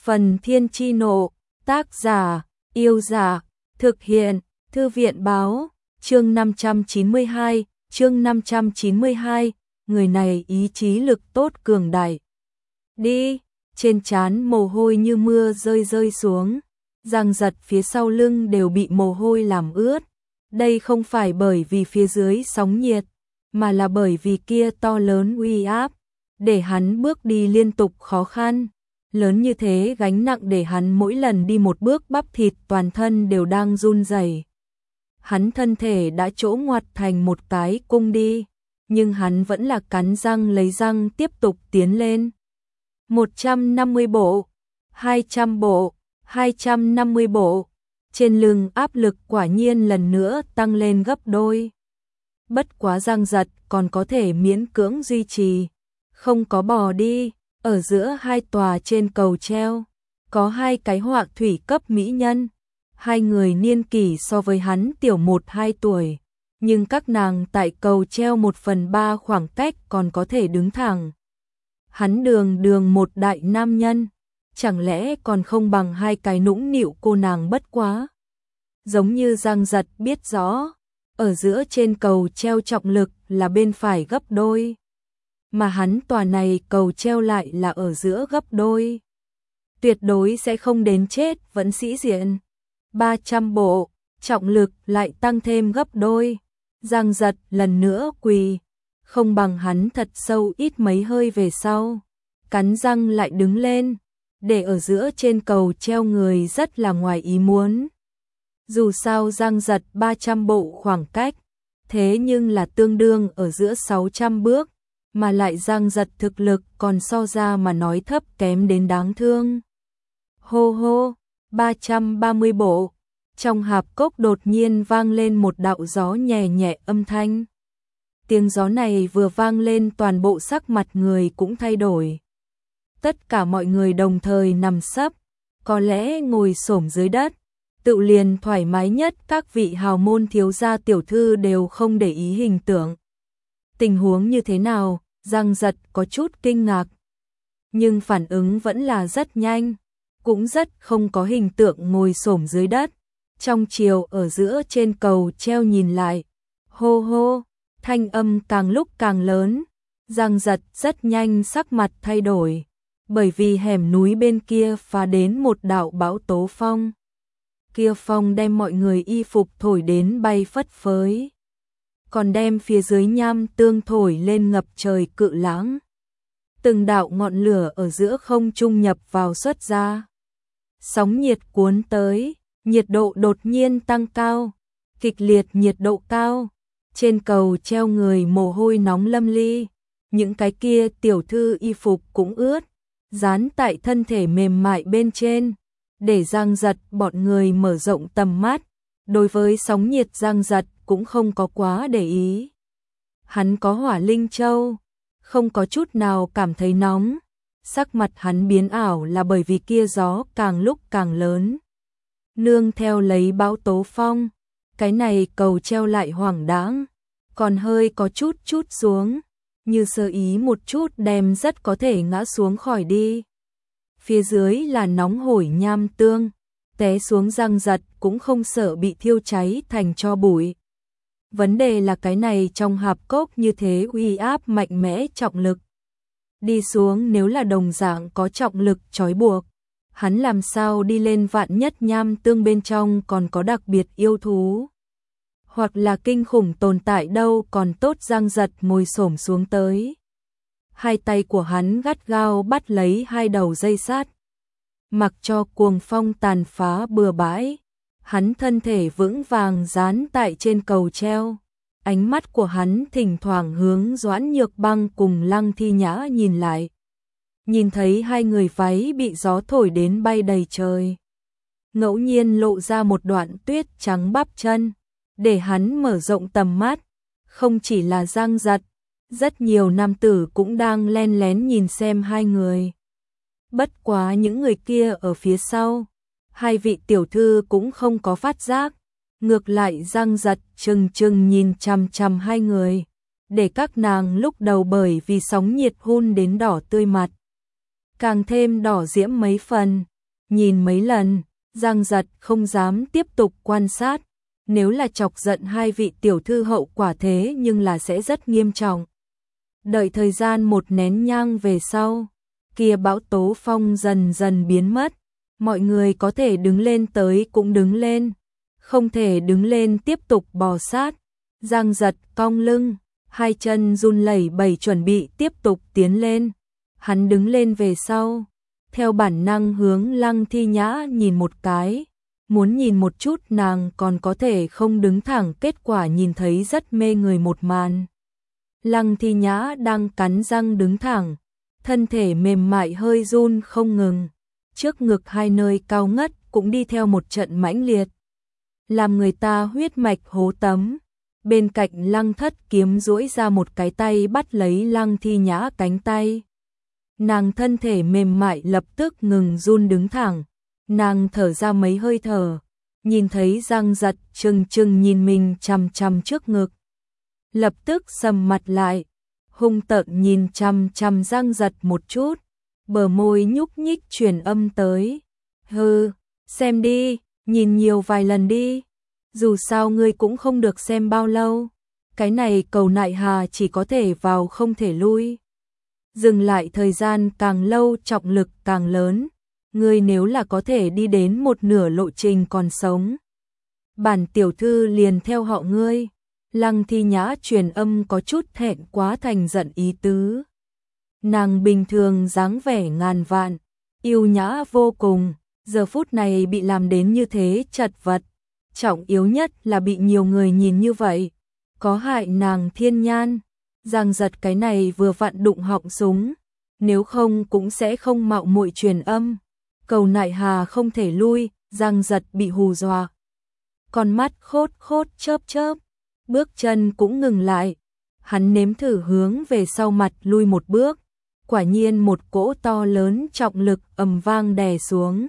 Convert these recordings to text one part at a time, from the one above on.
Phần Thiên Chi Nộ, tác giả, Yêu Giả, thực hiện, Thư viện Báo, chương 592, người này ý chí lực tốt cường đại. Đi, trên trán mồ hôi như mưa rơi xuống, Giang Giật phía sau lưng đều bị mồ hôi làm ướt. Đây không phải bởi vì phía dưới sóng nhiệt, mà là bởi vì kia to lớn uy áp, để hắn bước đi liên tục khó khăn. Lớn như thế gánh nặng để hắn mỗi lần đi một bước bắp thịt toàn thân đều đang run rẩy. Hắn thân thể đã trỗ ngoặt thành một cái cung đi, nhưng hắn vẫn là cắn răng lấy răng tiếp tục tiến lên. 150 bộ, 200 bộ, 250 bộ, trên lưng áp lực quả nhiên lần nữa tăng lên gấp đôi. Bất quá Giang Giật còn có thể miễn cưỡng duy trì, không có bò đi. Ở giữa hai tòa trên cầu treo, có hai cái họa thủy cấp mỹ nhân, hai người niên kỷ so với hắn tiểu 1-2 tuổi, nhưng các nàng tại cầu treo 1/3 khoảng cách còn có thể đứng thẳng. Hắn đường một đại nam nhân, chẳng lẽ còn không bằng hai cái nũng nịu cô nàng bất quá. Giống như Giang Giật biết rõ, ở giữa trên cầu treo trọng lực là bên phải gấp đôi, mà hắn tòa này cầu treo lại là ở giữa gấp đôi. Tuyệt đối sẽ không đến chết vẫn sĩ diện. 300 bộ, trọng lực lại tăng thêm gấp đôi. Giang Giật lần nữa quỳ, không bằng hắn thật sâu ít mấy hơi về sau. Cắn răng lại đứng lên, để ở giữa trên cầu treo người rất là ngoài ý muốn. Dù sao Giang Giật 300 bộ khoảng cách, thế nhưng là tương đương ở giữa 600 bước. Mà lại Giang Giật thực lực còn so ra mà nói thấp kém đến đáng thương. Hô hô, 330 bộ, trong hạp cốc đột nhiên vang lên một đạo gió nhẹ nhẹ âm thanh. Tiếng gió này vừa vang lên toàn bộ sắc mặt người cũng thay đổi. Tất cả mọi người đồng thời nằm sấp, có lẽ ngồi xổm dưới đất, tự liền thoải mái nhất các vị hào môn thiếu gia tiểu thư đều không để ý hình tượng. Tình huống như thế nào? Giang Giật có chút kinh ngạc, nhưng phản ứng vẫn là rất nhanh, cũng rất không có hình tượng ngồi xổm dưới đất. Trong chiều ở giữa trên cầu treo nhìn lại, hô hô, thanh âm càng lúc càng lớn. Giang Giật rất nhanh sắc mặt thay đổi, bởi vì hẻm núi bên kia phá đến một đạo bão tố phong. Kia phong đem mọi người y phục thổi đến bay phất phới, còn đem phía dưới nham tương thổi lên ngập trời cự lãng. Từng đạo ngọn lửa ở giữa không trung nhập vào xuất ra. Sóng nhiệt cuốn tới, nhiệt độ đột nhiên tăng cao, kịch liệt nhiệt độ cao. Trên cầu treo người mồ hôi nóng lâm ly, những cái kia tiểu thư y phục cũng ướt, dán tại thân thể mềm mại bên trên, để Giang Giật bọn người mở rộng tầm mắt. Đối với sóng nhiệt Giang Giật cũng không có quá để ý. Hắn có hỏa linh châu, không có chút nào cảm thấy nóng. Sắc mặt hắn biến ảo là bởi vì kia gió càng lúc càng lớn. Nương theo lấy bão tố phong, cái này cầu treo lại hoảng đãng, còn hơi có chút xuống, như sơ ý một chút đem rất có thể ngã xuống khỏi đi. Phía dưới là nóng hổi nham tương, té xuống Giang Giật cũng không sợ bị thiêu cháy thành tro bụi. Vấn đề là cái này trong hạp cốc như thế uy áp mạnh mẽ trọng lực. Đi xuống nếu là đồng dạng có trọng lực trói buộc, hắn làm sao đi lên, vạn nhất nham tương bên trong còn có đặc biệt yêu thú. Hoặc là kinh khủng tồn tại đâu còn tốt. Giang Giật ngồi xổm xuống tới. Hai tay của hắn gắt gao bắt lấy hai đầu dây sắt, mặc cho cuồng phong tàn phá bừa bãi. Hắn thân thể vững vàng dán tại trên cầu treo. Ánh mắt của hắn thỉnh thoảng hướng Doãn Nhược Băng cùng Lăng Thi Nhã nhìn lại. Nhìn thấy hai người váy bị gió thổi đến bay đầy trời. Ngẫu nhiên lộ ra một đoạn tuyết trắng bắp chân, để hắn mở rộng tầm mắt. Không chỉ là Giang Giật, rất nhiều nam tử cũng đang len lén nhìn xem hai người. Bất quá những người kia ở phía sau, hai vị tiểu thư cũng không có phát giác. Ngược lại Giang Giật chừng nhìn chằm chằm hai người, để các nàng lúc đầu bởi vì sóng nhiệt hun đến đỏ tươi mặt, càng thêm đỏ diễm mấy phần. Nhìn mấy lần, Giang Giật không dám tiếp tục quan sát, nếu là chọc giận hai vị tiểu thư hậu quả thế nhưng là sẽ rất nghiêm trọng. Đợi thời gian một nén nhang về sau, kia bão tố phong dần dần biến mất, mọi người có thể đứng lên tới cũng đứng lên, không thể đứng lên tiếp tục bò sát. Giang Giật cong lưng, hai chân run lẩy bẩy chuẩn bị tiếp tục tiến lên. Hắn đứng lên về sau, theo bản năng hướng Lăng Thi Nhã nhìn một cái, muốn nhìn một chút nàng còn có thể không đứng thẳng, kết quả nhìn thấy rất mê người một màn. Lăng Thi Nhã đang cắn răng đứng thẳng, thân thể mềm mại hơi run không ngừng, trước ngực hai nơi cao ngất cũng đi theo một trận mãnh liệt, làm người ta huyết mạch hố tấm. Bên cạnh Lăng Thất Kiếm duỗi ra một cái tay bắt lấy Lăng Thi Nhã cánh tay. Nàng thân thể mềm mại lập tức ngừng run đứng thẳng, nàng thở ra mấy hơi thở, nhìn thấy Giang Giật trừng trừng nhìn mình chằm chằm trước ngực. Lập tức sầm mặt lại, hung tợn nhìn chằm chằm Giang Giật một chút, bờ môi nhúc nhích truyền âm tới. Hừ, xem đi, nhìn nhiều vài lần đi, dù sao ngươi cũng không được xem bao lâu, cái này cầu nại hà chỉ có thể vào không thể lui. Dừng lại thời gian càng lâu trọng lực càng lớn, ngươi nếu là có thể đi đến một nửa lộ trình còn sống, bản tiểu thư liền theo họ ngươi. Lăng Thi Nhã truyền âm có chút thẹn quá thành giận ý tứ. Nàng bình thường dáng vẻ ngàn vạn, yêu nhã vô cùng, giờ phút này bị làm đến như thế chật vật. Trọng yếu nhất là bị nhiều người nhìn như vậy, có hại nàng thiên nhan. Giang Giật cái này vừa vặn đụng họng súng, nếu không cũng sẽ không mạo muội truyền âm. Cầu nại hà không thể lui, Giang Giật bị hù dọa. Con mắt khốt khốt chớp chớp, bước chân cũng ngừng lại. Hắn nếm thử hướng về sau mặt lui một bước, quả nhiên một cỗ to lớn trọng lực ầm vang đè xuống.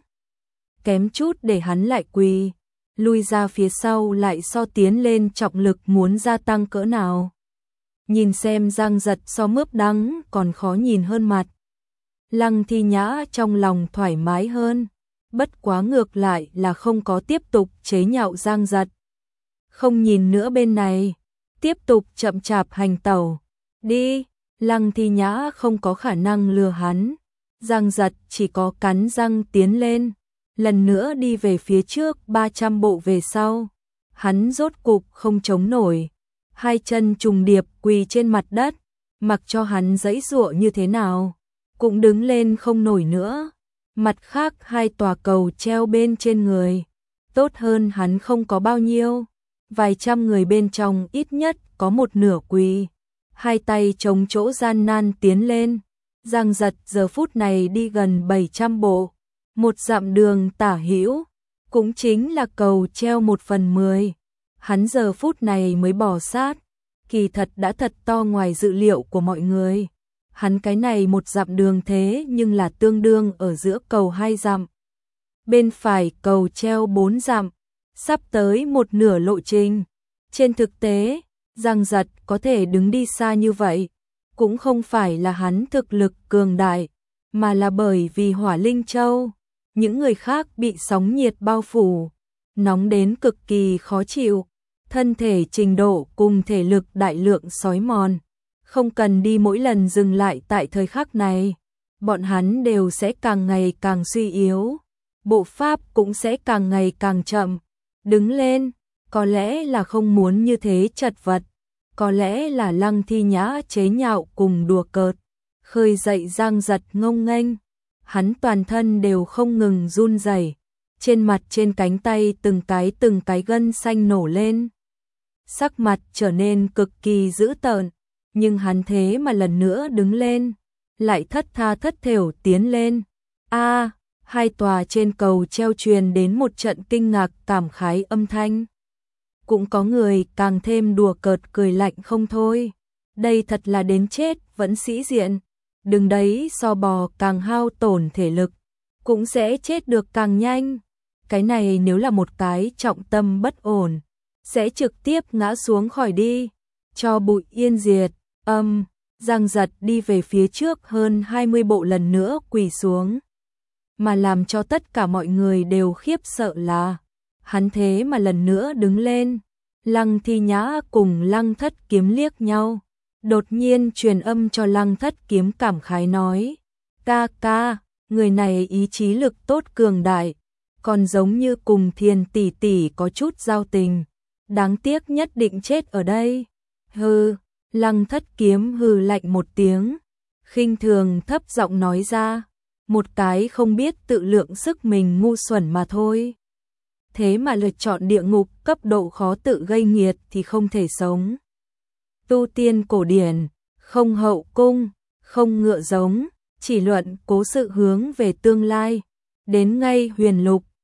Kém chút để hắn lại quỳ, lui ra phía sau lại so tiến lên trọng lực muốn gia tăng cỡ nào. Nhìn xem Giang Giật so mướp đắng còn khó nhìn hơn mặt. Lăng Thi Nhã trong lòng thoải mái hơn, bất quá ngược lại là không có tiếp tục chế nhạo Giang Giật. Không nhìn nữa bên này, tiếp tục chậm chạp hành tẩu. Đi, Lăng Thi Nhã không có khả năng lừa hắn. Giang Giật chỉ có cắn răng tiến lên, lần nữa đi về phía trước 300 bộ về sau. Hắn rốt cục không chống nổi, hai chân trùng điệp quỳ trên mặt đất, mặc cho hắn giãy giụa như thế nào, cũng đứng lên không nổi nữa. Mặt khác hai tòa cầu treo bên trên người, tốt hơn hắn không có bao nhiêu, vài trăm người bên trong ít nhất có một nửa quỳ, hai tay chống chỗ gian nan tiến lên. Giang Giật giờ phút này đi gần 700 bộ, một dặm đường tả hữu, cũng chính là cầu treo 1/10. Hắn giờ phút này mới bò sát, kỳ thật đã thật to ngoài dự liệu của mọi người. Hắn cái này một dặm đường thế nhưng là tương đương ở giữa cầu 2 dặm. Bên phải cầu treo 4 dặm, sắp tới một nửa lộ trình. Trên thực tế, Giang Giật có thể đứng đi xa như vậy, cũng không phải là hắn thực lực cường đại, mà là bởi vì Hỏa Linh Châu. Những người khác bị sóng nhiệt bao phủ, nóng đến cực kỳ khó chịu, thân thể trình độ cùng thể lực đại lượng xói mòn. Không cần đi mỗi lần dừng lại tại thời khắc này, bọn hắn đều sẽ càng ngày càng suy yếu, bộ pháp cũng sẽ càng ngày càng chậm. Đứng lên, có lẽ là không muốn như thế chật vật, có lẽ là Lăng Thi Nhã chế nhạo cùng đùa cợt, khơi dậy Giang Giật ngông nghênh. Hắn toàn thân đều không ngừng run rẩy, trên mặt trên cánh tay từng cái gân xanh nổ lên. Sắc mặt trở nên cực kỳ dữ tợn, nhưng hắn thế mà lần nữa đứng lên, lại thất tha thất thểu tiến lên. Hai tòa trên cầu treo truyền đến một trận kinh ngạc cảm khái âm thanh. Cũng có người càng thêm đùa cợt cười lạnh không thôi. Đây thật là đến chết vẫn sĩ diện. Đừng đấy so bò càng hao tổn thể lực, cũng sẽ chết được càng nhanh. Cái này nếu là một cái trọng tâm bất ổn, sẽ trực tiếp ngã xuống khỏi đi, cho bụi yên diệt. Giang Giật đi về phía trước hơn 20 bộ lần nữa quỳ xuống. mà làm cho tất cả mọi người đều khiếp sợ là hắn thế mà lần nữa đứng lên. Lăng Thi Nhã cùng Lăng Thất Kiếm liếc nhau, đột nhiên truyền âm cho Lăng Thất Kiếm cảm khái nói: "Ca ca, người này ý chí lực tốt cường đại, còn giống như cùng Thiền tỷ tỷ có chút giao tình, đáng tiếc nhất định chết ở đây." Hừ, Lăng Thất Kiếm hừ lạnh một tiếng, khinh thường thấp giọng nói ra: "Một cái không biết tự lượng sức mình ngu xuẩn mà thôi. Thế mà lựa chọn địa ngục cấp độ khó tự gây nghiệt thì không thể sống. Tu tiên cổ điển, không hậu cung, không ngựa giống, chỉ luận cố sự hướng về tương lai. Đến ngay huyền lục,